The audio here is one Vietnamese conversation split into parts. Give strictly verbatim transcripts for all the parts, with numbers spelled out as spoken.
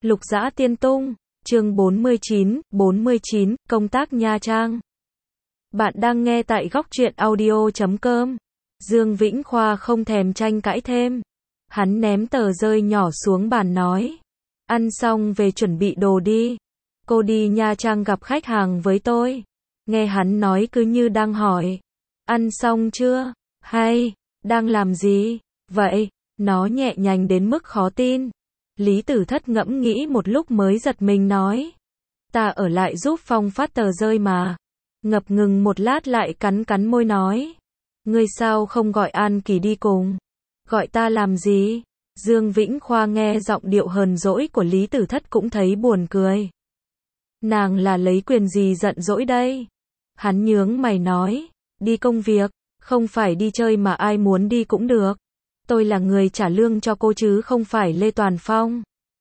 Lục Dã Tiên Tung, chương bốn mươi chín, bốn mươi chín, công tác Nha Trang. Bạn đang nghe tại góc truyện audio chấm com. Dương Vĩnh Khoa không thèm tranh cãi thêm. Hắn ném tờ rơi nhỏ xuống bàn nói. Ăn xong về chuẩn bị đồ đi. Cô đi Nha Trang gặp khách hàng với tôi. Nghe hắn nói cứ như đang hỏi. Ăn xong chưa? Hay, đang làm gì? Vậy, nó nhẹ nhàng đến mức khó tin. Lý Tử Thất ngẫm nghĩ một lúc mới giật mình nói. Ta ở lại giúp Phong phát tờ rơi mà. Ngập ngừng một lát lại cắn cắn môi nói. Ngươi sao không gọi An Kỳ đi cùng? Gọi ta làm gì? Dương Vĩnh Khoa nghe giọng điệu hờn dỗi của Lý Tử Thất cũng thấy buồn cười. Nàng là lấy quyền gì giận dỗi đây? Hắn nhướng mày nói. Đi công việc, không phải đi chơi mà ai muốn đi cũng được. Tôi là người trả lương cho cô chứ không phải Lê Toàn Phong.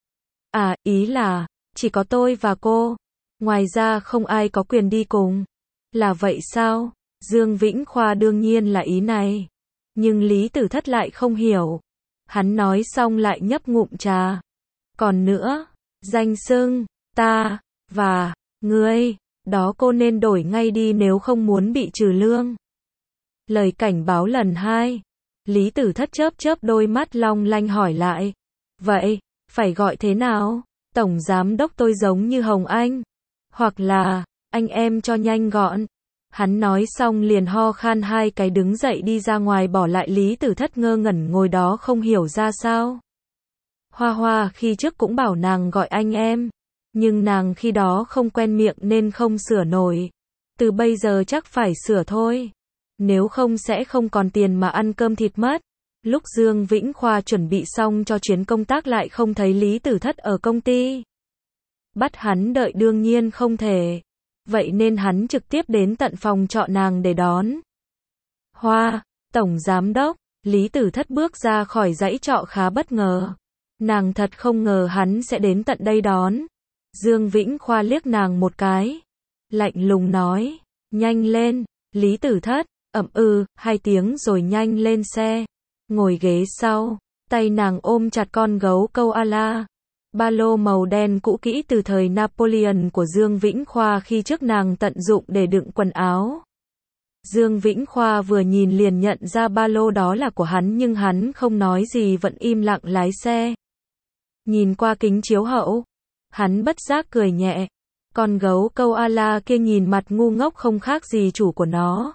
À, ý là, chỉ có tôi và cô. Ngoài ra không ai có quyền đi cùng. Là vậy sao? Dương Vĩnh Khoa đương nhiên là ý này. Nhưng Lý Tử Thất lại không hiểu. Hắn nói xong lại nhấp ngụm trà. Còn nữa, danh xưng, ta, và, ngươi, đó cô nên đổi ngay đi nếu không muốn bị trừ lương. Lời cảnh báo lần hai. Lý Tử Thất chớp chớp đôi mắt long lanh hỏi lại. Vậy, phải gọi thế nào? Tổng giám đốc tôi giống như Hồng Anh. Hoặc là, anh em cho nhanh gọn. Hắn nói xong liền ho khan hai cái đứng dậy đi ra ngoài bỏ lại Lý Tử Thất ngơ ngẩn ngồi đó không hiểu ra sao. Hoa Hoa khi trước cũng bảo nàng gọi anh em. Nhưng nàng khi đó không quen miệng nên không sửa nổi. Từ bây giờ chắc phải sửa thôi. Nếu không sẽ không còn tiền mà ăn cơm thịt mất. Lúc Dương Vĩnh Khoa chuẩn bị xong cho chuyến công tác lại không thấy Lý Tử Thất ở công ty. Bắt hắn đợi đương nhiên không thể. Vậy nên hắn trực tiếp đến tận phòng trọ nàng để đón. Hoa, tổng giám đốc, Lý Tử Thất bước ra khỏi dãy trọ khá bất ngờ. Nàng thật không ngờ hắn sẽ đến tận đây đón. Dương Vĩnh Khoa liếc nàng một cái. Lạnh lùng nói, nhanh lên, Lý Tử Thất. Ậm ư, hai tiếng rồi nhanh lên xe. Ngồi ghế sau, tay nàng ôm chặt con gấu koala. Ba lô màu đen cũ kỹ từ thời Napoleon của Dương Vĩnh Khoa khi trước nàng tận dụng để đựng quần áo. Dương Vĩnh Khoa vừa nhìn liền nhận ra ba lô đó là của hắn nhưng hắn không nói gì vẫn im lặng lái xe. Nhìn qua kính chiếu hậu, hắn bất giác cười nhẹ. Con gấu koala kia nhìn mặt ngu ngốc không khác gì chủ của nó.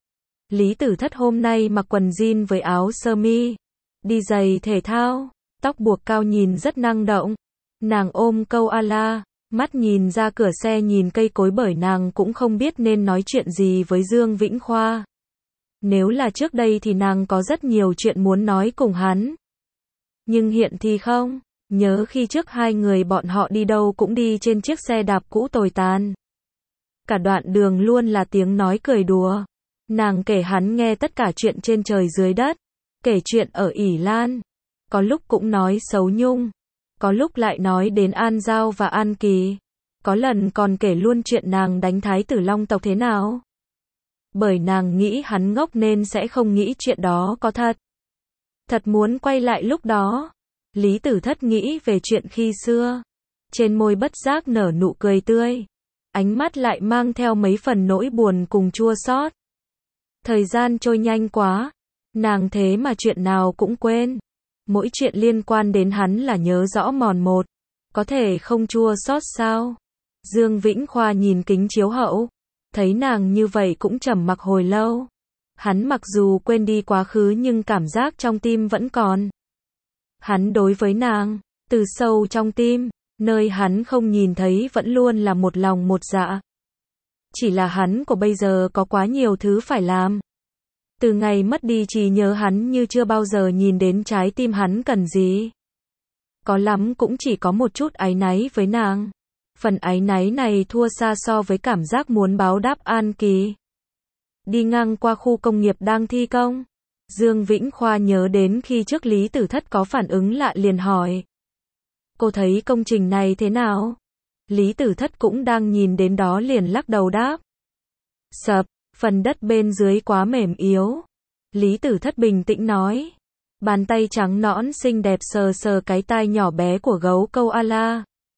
Lý Tử Thất hôm nay mặc quần jean với áo sơ mi, đi giày thể thao, tóc buộc cao nhìn rất năng động. Nàng ôm koala, mắt nhìn ra cửa xe nhìn cây cối bởi nàng cũng không biết nên nói chuyện gì với Dương Vĩnh Khoa. Nếu là trước đây thì nàng có rất nhiều chuyện muốn nói cùng hắn. Nhưng hiện thì không, nhớ khi trước hai người bọn họ đi đâu cũng đi trên chiếc xe đạp cũ tồi tàn. Cả đoạn đường luôn là tiếng nói cười đùa. Nàng kể hắn nghe tất cả chuyện trên trời dưới đất, kể chuyện ở ỷ Lan, có lúc cũng nói xấu Nhung, có lúc lại nói đến An Giao và An Kỳ, có lần còn kể luôn chuyện nàng đánh Thái tử Long tộc thế nào. Bởi nàng nghĩ hắn ngốc nên sẽ không nghĩ chuyện đó có thật. Thật muốn quay lại lúc đó. Lý Tử Thất nghĩ về chuyện khi xưa, trên môi bất giác nở nụ cười tươi, ánh mắt lại mang theo mấy phần nỗi buồn cùng chua xót. Thời gian trôi nhanh quá, nàng thế mà chuyện nào cũng quên. Mỗi chuyện liên quan đến hắn là nhớ rõ mồn một, có thể không chua xót sao? Dương Vĩnh Khoa nhìn kính chiếu hậu, thấy nàng như vậy cũng trầm mặc hồi lâu. Hắn mặc dù quên đi quá khứ nhưng cảm giác trong tim vẫn còn. Hắn đối với nàng, từ sâu trong tim, nơi hắn không nhìn thấy vẫn luôn là một lòng một dạ. Chỉ là hắn của bây giờ có quá nhiều thứ phải làm. Từ ngày mất đi trí nhớ hắn như chưa bao giờ nhìn đến trái tim hắn cần gì. Có lắm cũng chỉ có một chút áy náy với nàng. Phần áy náy này thua xa so với cảm giác muốn báo đáp An Kỳ. Đi ngang qua khu công nghiệp đang thi công. Dương Vĩnh Khoa nhớ đến khi trước Lý Tử Thất có phản ứng lạ liền hỏi. Cô thấy công trình này thế nào? Lý Tử Thất cũng đang nhìn đến đó liền lắc đầu đáp. Sập, phần đất bên dưới quá mềm yếu. Lý Tử Thất bình tĩnh nói. Bàn tay trắng nõn xinh đẹp sờ sờ cái tai nhỏ bé của gấu koala.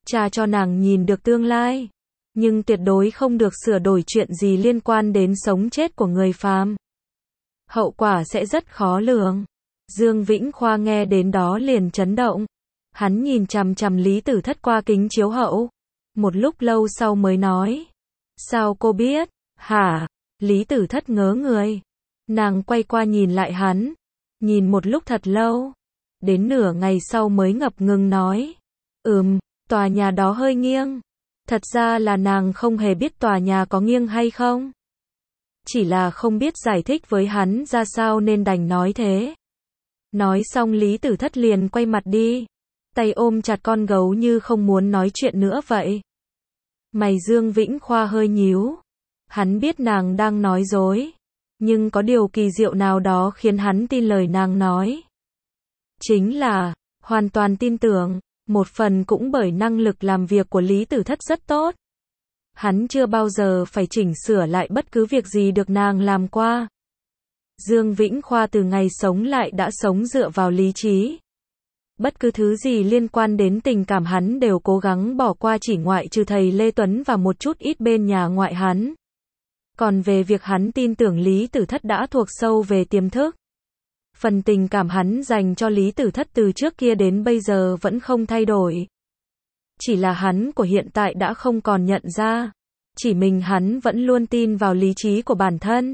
cha cho nàng nhìn được tương lai, nhưng tuyệt đối không được sửa đổi chuyện gì liên quan đến sống chết của người phàm. Hậu quả sẽ rất khó lường. Dương Vĩnh Khoa nghe đến đó liền chấn động. Hắn nhìn chằm chằm Lý Tử Thất qua kính chiếu hậu. Một lúc lâu sau mới nói. Sao cô biết? Hả? Lý Tử Thất ngớ người. Nàng quay qua nhìn lại hắn. Nhìn một lúc thật lâu. Đến nửa ngày sau mới ngập ngừng nói. Ừm, tòa nhà đó hơi nghiêng. Thật ra là nàng không hề biết tòa nhà có nghiêng hay không. Chỉ là không biết giải thích với hắn ra sao nên đành nói thế. Nói xong Lý Tử Thất liền quay mặt đi. Tay ôm chặt con gấu như không muốn nói chuyện nữa vậy. Mày Dương Vĩnh Khoa hơi nhíu. Hắn biết nàng đang nói dối. Nhưng có điều kỳ diệu nào đó khiến hắn tin lời nàng nói. Chính là, hoàn toàn tin tưởng, một phần cũng bởi năng lực làm việc của Lý Tử Thất rất tốt. Hắn chưa bao giờ phải chỉnh sửa lại bất cứ việc gì được nàng làm qua. Dương Vĩnh Khoa từ ngày sống lại đã sống dựa vào lý trí. Bất cứ thứ gì liên quan đến tình cảm hắn đều cố gắng bỏ qua chỉ ngoại trừ thầy Lê Tuấn và một chút ít bên nhà ngoại hắn. Còn về việc hắn tin tưởng Lý Tử Thất đã thuộc sâu về tiềm thức. Phần tình cảm hắn dành cho Lý Tử Thất từ trước kia đến bây giờ vẫn không thay đổi. Chỉ là hắn của hiện tại đã không còn nhận ra. Chỉ mình hắn vẫn luôn tin vào lý trí của bản thân.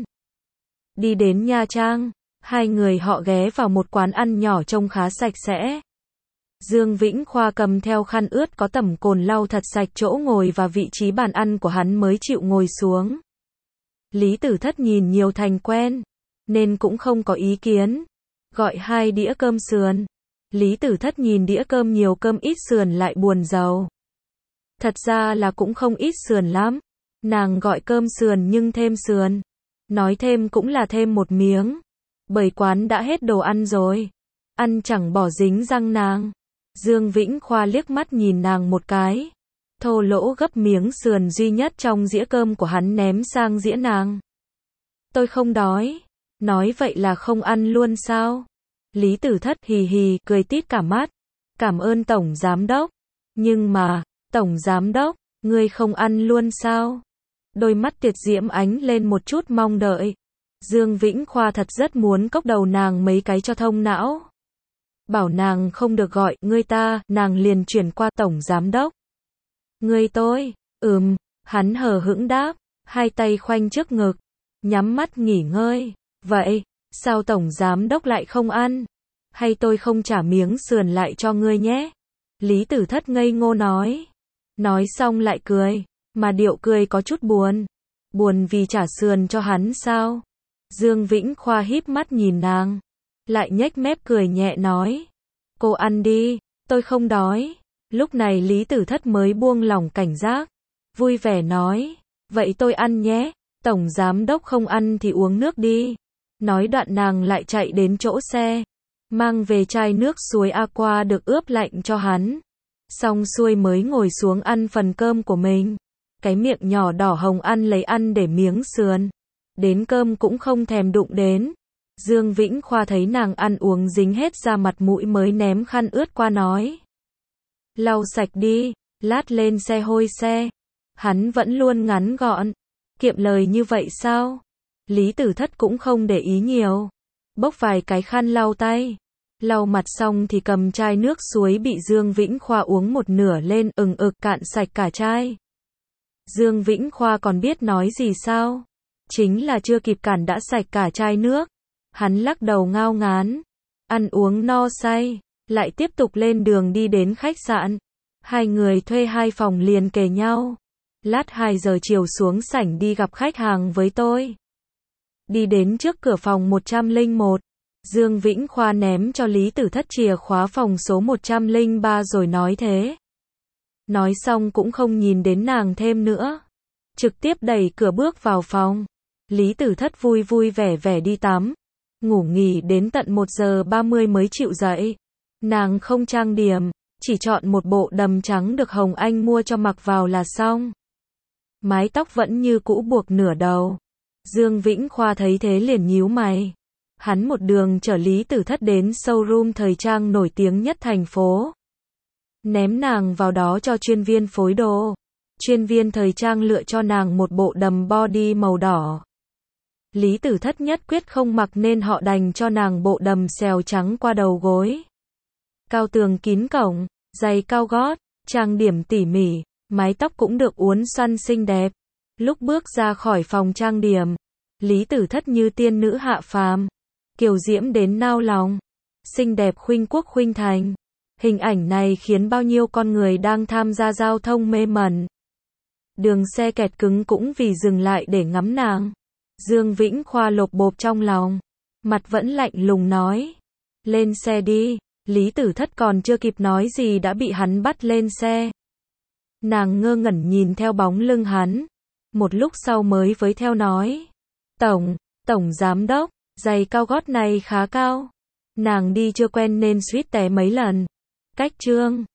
Đi đến Nha Trang, hai người họ ghé vào một quán ăn nhỏ trông khá sạch sẽ. Dương Vĩnh Khoa cầm theo khăn ướt có tẩm cồn lau thật sạch chỗ ngồi và vị trí bàn ăn của hắn mới chịu ngồi xuống. Lý Tử Thất nhìn nhiều thành quen, nên cũng không có ý kiến. Gọi hai đĩa cơm sườn. Lý Tử Thất nhìn đĩa cơm nhiều cơm ít sườn lại buồn rầu. Thật ra là cũng không ít sườn lắm. Nàng gọi cơm sườn nhưng thêm sườn. Nói thêm cũng là thêm một miếng. Bởi quán đã hết đồ ăn rồi. Ăn chẳng bỏ dính răng nàng. Dương Vĩnh Khoa liếc mắt nhìn nàng một cái. Thô lỗ gấp miếng sườn duy nhất trong dĩa cơm của hắn ném sang dĩa nàng. Tôi không đói. Nói vậy là không ăn luôn sao? Lý Tử Thất hì hì cười tít cả mắt. Cảm ơn Tổng Giám Đốc. Nhưng mà, Tổng Giám Đốc, ngươi không ăn luôn sao? Đôi mắt Tiệt Diễm ánh lên một chút mong đợi. Dương Vĩnh Khoa thật rất muốn cốc đầu nàng mấy cái cho thông não. Bảo nàng không được gọi ngươi ta, nàng liền chuyển qua Tổng Giám Đốc. Ngươi tôi, ừm, hắn hờ hững đáp, hai tay khoanh trước ngực, nhắm mắt nghỉ ngơi. Vậy, sao Tổng Giám Đốc lại không ăn? Hay tôi không trả miếng sườn lại cho ngươi nhé? Lý Tử Thất ngây ngô nói. Nói xong lại cười, mà điệu cười có chút buồn. Buồn vì trả sườn cho hắn sao? Dương Vĩnh Khoa híp mắt nhìn nàng, lại nhếch mép cười nhẹ nói. Cô ăn đi, tôi không đói. Lúc này Lý Tử Thất mới buông lỏng cảnh giác, vui vẻ nói. Vậy tôi ăn nhé, Tổng Giám Đốc không ăn thì uống nước đi. Nói đoạn nàng lại chạy đến chỗ xe, mang về chai nước suối aqua được ướp lạnh cho hắn. Xong xuôi mới ngồi xuống ăn phần cơm của mình. Cái miệng nhỏ đỏ hồng ăn lấy ăn để miếng sườn. Đến cơm cũng không thèm đụng đến. Dương Vĩnh Khoa thấy nàng ăn uống dính hết ra mặt mũi mới ném khăn ướt qua nói. Lau sạch đi, lát lên xe hôi xe. Hắn vẫn luôn ngắn gọn, kiệm lời như vậy sao? Lý Tử Thất cũng không để ý nhiều. Bốc vài cái khăn lau tay. Lau mặt xong thì cầm chai nước suối bị Dương Vĩnh Khoa uống một nửa lên ừng ực cạn sạch cả chai. Dương Vĩnh Khoa còn biết nói gì sao? Chính là chưa kịp cản đã sạch cả chai nước. Hắn lắc đầu ngao ngán. Ăn uống no say, lại tiếp tục lên đường đi đến khách sạn. Hai người thuê hai phòng liền kề nhau. Lát hai giờ chiều xuống sảnh đi gặp khách hàng với tôi. Đi đến trước cửa phòng một trăm lẻ một. Dương Vĩnh Khoa ném cho Lý Tử Thất chìa khóa phòng số một trăm lẻ ba rồi nói thế. Nói xong cũng không nhìn đến nàng thêm nữa. Trực tiếp đẩy cửa bước vào phòng. Lý Tử Thất vui vui vẻ vẻ đi tắm. Ngủ nghỉ đến tận một giờ ba mươi mới chịu dậy. Nàng không trang điểm, chỉ chọn một bộ đầm trắng được Hồng Anh mua cho mặc vào là xong. Mái tóc vẫn như cũ buộc nửa đầu. Dương Vĩnh Khoa thấy thế liền nhíu mày. Hắn một đường chở Lý Tử Thất đến showroom thời trang nổi tiếng nhất thành phố. ném nàng vào đó cho chuyên viên phối đồ. Chuyên viên thời trang lựa cho nàng một bộ đầm body màu đỏ. Lý Tử Thất nhất quyết không mặc nên họ đành cho nàng bộ đầm xèo trắng qua đầu gối. Cao tường kín cổng, giày cao gót, trang điểm tỉ mỉ, mái tóc cũng được uốn xoăn xinh đẹp. Lúc bước ra khỏi phòng trang điểm, Lý Tử Thất như tiên nữ hạ phàm, kiều diễm đến nao lòng, xinh đẹp khuynh quốc khuynh thành. Hình ảnh này khiến bao nhiêu con người đang tham gia giao thông mê mẩn. Đường xe kẹt cứng cũng vì dừng lại để ngắm nàng. Dương Vĩnh Khoa lột bột trong lòng, mặt vẫn lạnh lùng nói, lên xe đi. Lý Tử Thất còn chưa kịp nói gì đã bị hắn bắt lên xe. Nàng ngơ ngẩn nhìn theo bóng lưng hắn, một lúc sau mới với theo nói, Tổng, Tổng Giám Đốc, giày cao gót này khá cao. Nàng đi chưa quen nên suýt té mấy lần. Cách trương